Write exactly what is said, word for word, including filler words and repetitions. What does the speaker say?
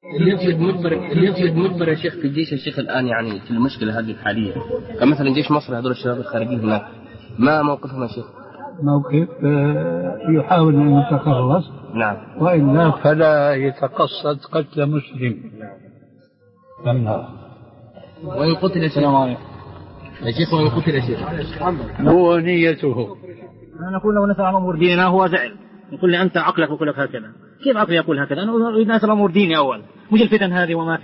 اللي يقصد مجبر اللي يقصد مجبر يا شيخ في الجيش يا شيخ الآن يعني في المشكلة هذه الحالية، كمثلا جيش مصر هذول الشباب الخارجين هناك ما موقفهم يا شيخ؟ موقف يحاول أن يتخلص، نعم، وإلا فلا يتقصد قتل مسلم. وإن قتل يا شيخ يا شيخ وإن قتل يا شيخ هو نيته. أنا نقول له نسأل أمور ديننا، هو زعل يقول لي أنت عقلك وكلك هكذا. كيف عقلي يقول هكذا؟ أنا أريد أن أسأل أمور ديني أول، مش الفتن هذه وما